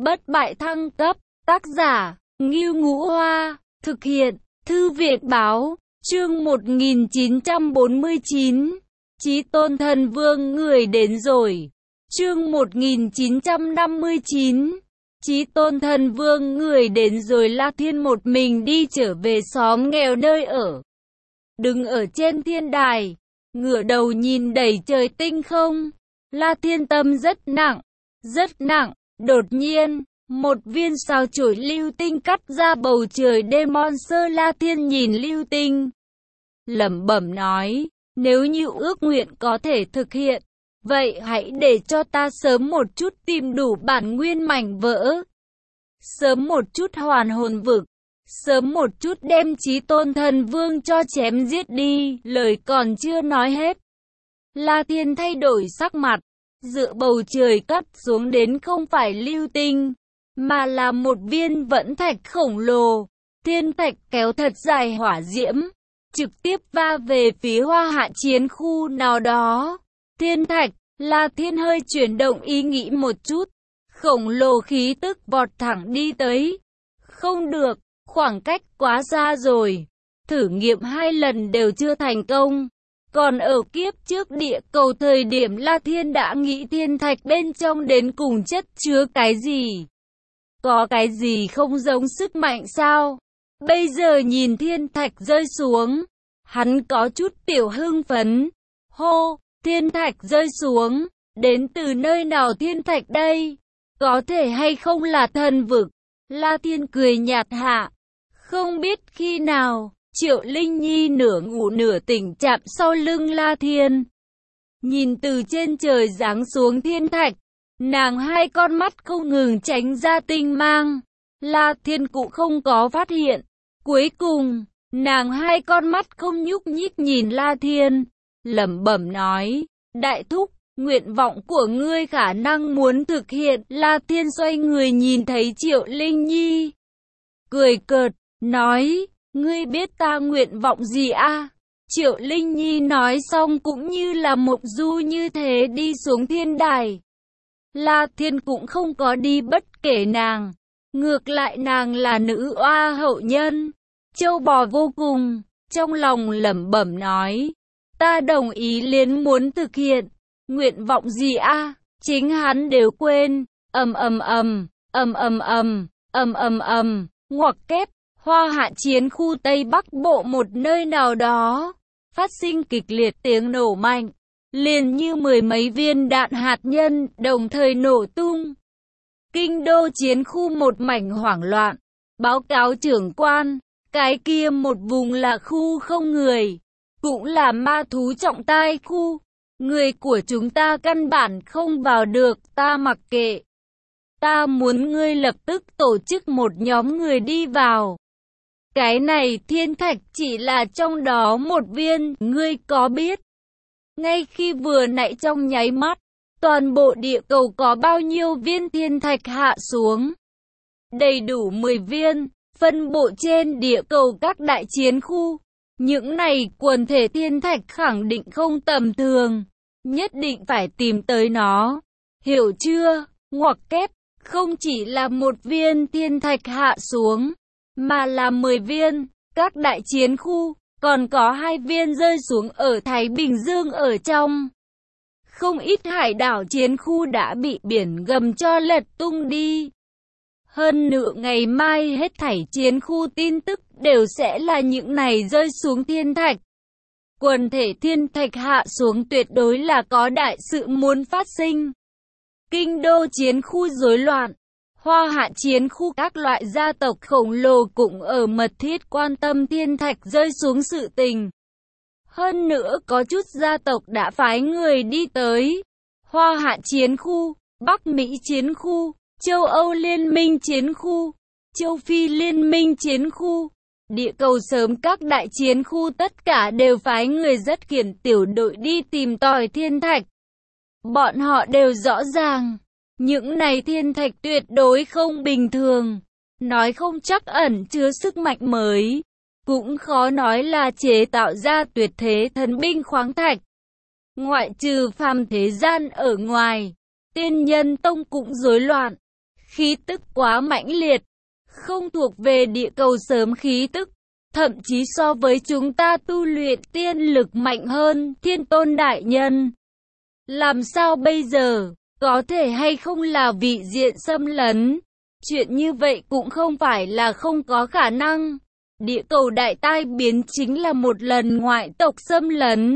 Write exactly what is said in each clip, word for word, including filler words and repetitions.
bất bại thăng cấp, tác giả, Ngưu Ngũ Hoa, thực hiện, Thư viện Báo, chương một nghìn chín trăm bốn mươi chín, Chí Tôn Thần Vương người đến rồi, chương một nghìn chín trăm năm mươi chín, Chí Tôn Thần Vương người đến rồi. La Thiên một mình đi trở về xóm nghèo nơi ở. Đứng ở trên thiên đài, ngửa đầu nhìn đầy trời tinh không, La Thiên tâm rất nặng, rất nặng. Đột nhiên, một viên sao chổi lưu tinh cắt ra bầu trời đêm monster. La Thiên nhìn lưu tinh, lẩm bẩm nói, nếu như ước nguyện có thể thực hiện, vậy hãy để cho ta sớm một chút tìm đủ bản nguyên mảnh vỡ, sớm một chút hoàn hồn vực, sớm một chút đem Chí Tôn Thần Vương cho chém giết đi. Lời còn chưa nói hết, La Thiên thay đổi sắc mặt. Dựa bầu trời cắt xuống đến không phải lưu tinh, mà là một viên vẫn thạch khổng lồ. Thiên thạch kéo thật dài hỏa diễm, trực tiếp va về phía Hoa Hạ chiến khu nào đó. Thiên thạch, La Thiên hơi chuyển động ý nghĩ một chút, khổng lồ khí tức vọt thẳng đi tới. Không được, khoảng cách quá xa rồi, thử nghiệm hai lần đều chưa thành công. Còn ở kiếp trước địa cầu thời điểm La Thiên đã nghĩ thiên thạch bên trong đến cùng chất chứa cái gì? Có cái gì không giống sức mạnh sao? Bây giờ nhìn thiên thạch rơi xuống, hắn có chút tiểu hưng phấn. Hô, thiên thạch rơi xuống, đến từ nơi nào thiên thạch đây? Có thể hay không là thần vực? La Thiên cười nhạt hạ. Không biết khi nào, Triệu Linh Nhi nửa ngủ nửa tỉnh chạm sau lưng La Thiên. Nhìn từ trên trời giáng xuống thiên thạch, nàng hai con mắt không ngừng tránh ra tinh mang. La Thiên cũng không có phát hiện. Cuối cùng, nàng hai con mắt không nhúc nhích nhìn La Thiên, lẩm bẩm nói, đại thúc, nguyện vọng của ngươi khả năng muốn thực hiện. La Thiên xoay người nhìn thấy Triệu Linh Nhi, cười cợt, nói, ngươi biết ta nguyện vọng gì à? Triệu Linh Nhi nói xong cũng như là mộng du như thế đi xuống thiên đài. La Thiên cũng không có đi bất kể nàng, ngược lại nàng là nữ oa hậu nhân, trâu bò vô cùng, trong lòng lẩm bẩm nói, ta đồng ý liền muốn thực hiện. Nguyện vọng gì à? Chính hắn đều quên. Ầm ầm ầm, ầm ầm ầm, ầm ầm ầm, ngoặc kép. Hoa Hạ chiến khu Tây Bắc Bộ một nơi nào đó, phát sinh kịch liệt tiếng nổ mạnh, liền như mười mấy viên đạn hạt nhân đồng thời nổ tung. Kinh đô chiến khu một mảnh hoảng loạn. Báo cáo trưởng quan, cái kia một vùng là khu không người, cũng là ma thú trọng tai khu. Người của chúng ta căn bản không vào được, ta mặc kệ. Ta muốn ngươi lập tức tổ chức một nhóm người đi vào. Cái này thiên thạch chỉ là trong đó một viên, ngươi có biết? Ngay khi vừa nãy trong nháy mắt, toàn bộ địa cầu có bao nhiêu viên thiên thạch hạ xuống? Đầy đủ mười viên, phân bộ trên địa cầu các đại chiến khu. Những này quần thể thiên thạch khẳng định không tầm thường, nhất định phải tìm tới nó. Hiểu chưa? Ngoặc kép, không chỉ là một viên thiên thạch hạ xuống, mà là mười viên, các đại chiến khu, còn có hai viên rơi xuống ở Thái Bình Dương ở trong. Không ít hải đảo chiến khu đã bị biển gầm cho lật tung đi. Hơn nửa ngày mai hết thảy chiến khu tin tức đều sẽ là những này rơi xuống thiên thạch. Quần thể thiên thạch hạ xuống tuyệt đối là có đại sự muốn phát sinh. Kinh đô chiến khu rối loạn. Hoa Hạ chiến khu các loại gia tộc khổng lồ cũng ở mật thiết quan tâm thiên thạch rơi xuống sự tình. Hơn nữa có chút gia tộc đã phái người đi tới Hoa Hạ chiến khu, Bắc Mỹ chiến khu, Châu Âu Liên minh chiến khu, Châu Phi Liên minh chiến khu. Địa cầu sớm các đại chiến khu tất cả đều phái người rất khiển tiểu đội đi tìm tòi thiên thạch. Bọn họ đều rõ ràng, những này thiên thạch tuyệt đối không bình thường, nói không chắc ẩn chứa sức mạnh mới, cũng khó nói là chế tạo ra tuyệt thế thần binh khoáng thạch. Ngoại trừ phàm thế gian ở ngoài, Tiên Nhân Tông cũng rối loạn. khí tức quá mãnh liệt, không thuộc về địa cầu sớm khí tức, thậm chí so với chúng ta tu luyện tiên lực mạnh hơn, Thiên Tôn đại nhân. Làm sao bây giờ, có thể hay không là vị diện xâm lấn? Chuyện như vậy cũng không phải là không có khả năng. Địa cầu đại tai biến chính là một lần ngoại tộc xâm lấn.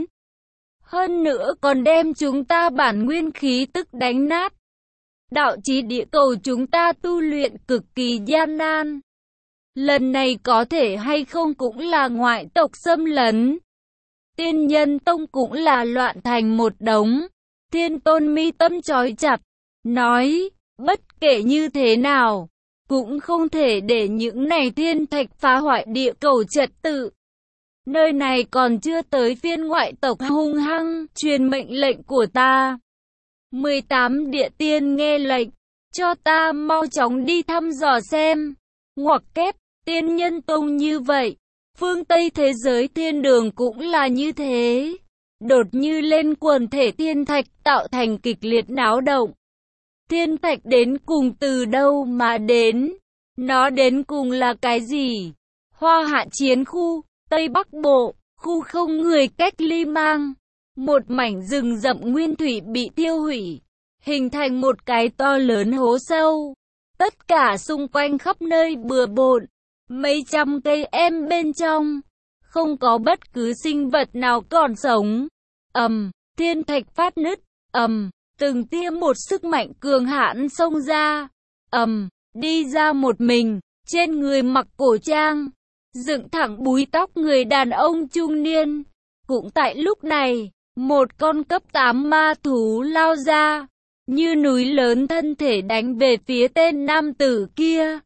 Hơn nữa còn đem chúng ta bản nguyên khí tức đánh nát. Đạo chí địa cầu chúng ta tu luyện cực kỳ gian nan. Lần này có thể hay không cũng là ngoại tộc xâm lấn. Tiên Nhân Tông cũng là loạn thành một đống. Thiên Tôn mi tâm chói chặt, nói, bất kể như thế nào, cũng không thể để những này thiên thạch phá hoại địa cầu trật tự. Nơi này còn chưa tới phiên ngoại tộc hung hăng, truyền mệnh lệnh của ta. mười tám địa tiên nghe lệnh, cho ta mau chóng đi thăm dò xem. Ngoặc kép, Tiên Nhân Tông như vậy, phương Tây thế giới thiên đường cũng là như thế. Đột như lên quần thể thiên thạch tạo thành kịch liệt náo động. Thiên thạch đến cùng từ đâu mà đến? Nó đến cùng là cái gì? Hoa Hạ chiến khu, Tây Bắc Bộ, khu không người cách ly mang. Một mảnh rừng rậm nguyên thủy bị tiêu hủy, hình thành một cái to lớn hố sâu. Tất cả xung quanh khắp nơi bừa bộn, mấy trăm cây em bên trong. Không có bất cứ sinh vật nào còn sống. Ầm, thiên thạch phát nứt, ầm, từng tia một sức mạnh cường hãn xông ra. Ầm, đi ra một mình, trên người mặc cổ trang, dựng thẳng búi tóc người đàn ông trung niên. Cũng tại lúc này, một con cấp tám ma thú lao ra, như núi lớn thân thể đánh về phía tên nam tử kia.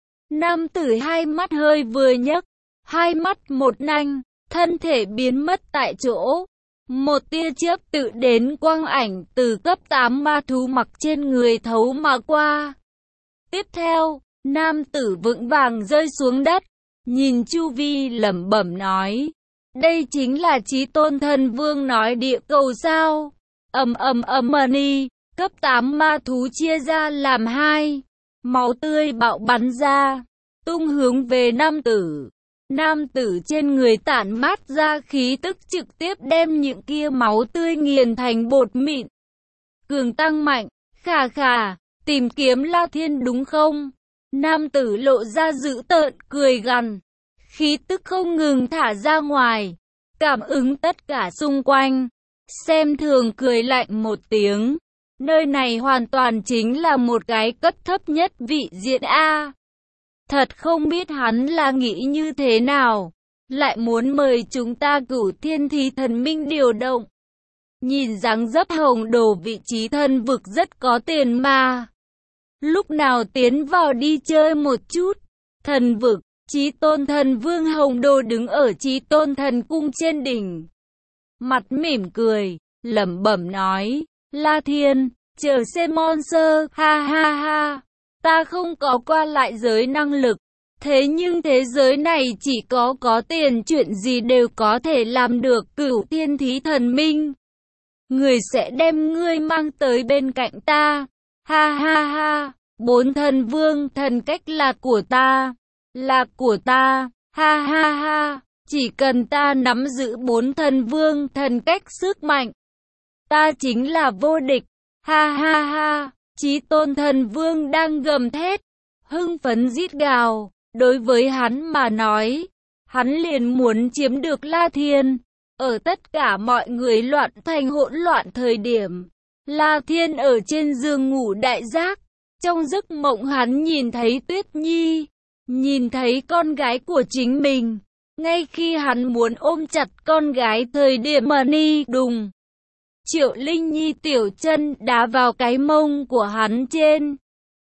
Nam tử hai mắt hơi vừa nhấc, hai mắt một nanh, thân thể biến mất tại chỗ. Một tia chớp tự đến quang ảnh từ cấp tám ma thú mặc trên người thấu mà qua. Tiếp theo, nam tử vững vàng rơi xuống đất, nhìn chu vi lẩm bẩm nói, đây chính là Chí Tôn Thần Vương nói địa cầu sao? Ầm ầm ầm mani, cấp tám ma thú chia ra làm hai, máu tươi bạo bắn ra, tung hướng về nam tử. Nam tử trên người tản mát ra khí tức trực tiếp đem những kia máu tươi nghiền thành bột mịn. Cường tăng mạnh, khà khà, tìm kiếm La Thiên đúng không? Nam tử lộ ra dữ tợn, cười gằn. Khí tức không ngừng thả ra ngoài, cảm ứng tất cả xung quanh. Xem thường cười lạnh một tiếng. Nơi này hoàn toàn chính là một cái cấp thấp nhất vị diện A. Thật không biết hắn là nghĩ như thế nào, lại muốn mời chúng ta Cửu Thiên Thí Thần Minh điều động. Nhìn dáng dấp hồng đồ vị trí thần vực rất có tiền mà. Lúc nào tiến vào đi chơi một chút. Thần vực, Chí Tôn Thần Vương Hồng Đồ đứng ở Chí Tôn Thần Cung trên đỉnh. Mặt mỉm cười, lẩm bẩm nói, La Thiên, chờ xem monster, ha ha ha. Ta không có qua lại giới năng lực, thế nhưng thế giới này chỉ có có tiền chuyện gì đều có thể làm được. Cửu Thiên Thí Thần Minh, người sẽ đem ngươi mang tới bên cạnh ta, ha ha ha. Bốn thần vương thần cách là của ta, là của ta, ha ha ha. Chỉ cần ta nắm giữ bốn thần vương thần cách sức mạnh, ta chính là vô địch, ha ha ha. Chí Tôn Thần Vương đang gầm thét, hưng phấn rít gào. Đối với hắn mà nói, hắn liền muốn chiếm được La Thiên. Ở tất cả mọi người loạn thành hỗn loạn thời điểm, La Thiên ở trên giường ngủ đại giác. Trong giấc mộng hắn nhìn thấy Tuyết Nhi, nhìn thấy con gái của chính mình. Ngay khi hắn muốn ôm chặt con gái thời điểm mà ni đùng, Triệu Linh Nhi tiểu chân đá vào cái mông của hắn trên.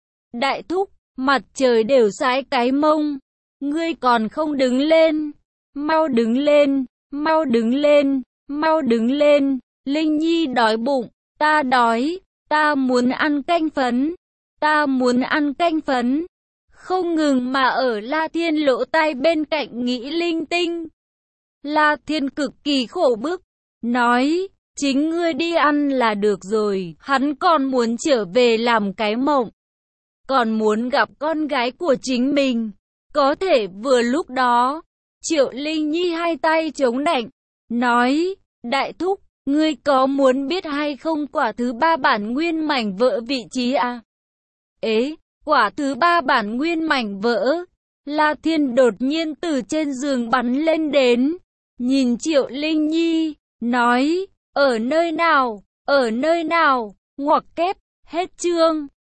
Đại thúc, mặt trời đều sái cái mông, ngươi còn không đứng lên, mau đứng lên, mau đứng lên, mau đứng lên. Linh Nhi đói bụng, ta đói, ta muốn ăn canh phấn, ta muốn ăn canh phấn. Không ngừng mà ở La Thiên lỗ tai bên cạnh nghĩ linh tinh. La Thiên cực kỳ khổ bức, nói, chính ngươi đi ăn là được rồi, hắn còn muốn trở về làm cái mộng. còn muốn gặp con gái của chính mình. Có thể vừa lúc đó, Triệu Linh Nhi hai tay chống nạnh, nói, đại thúc, ngươi có muốn biết hay không quả thứ ba bản nguyên mảnh vỡ vị trí à? Ế, quả thứ ba bản nguyên mảnh vỡ. La Thiên đột nhiên từ trên giường bắn lên đến, nhìn Triệu Linh Nhi, nói, ở nơi nào, ở nơi nào, ngoặc kép, hết chương.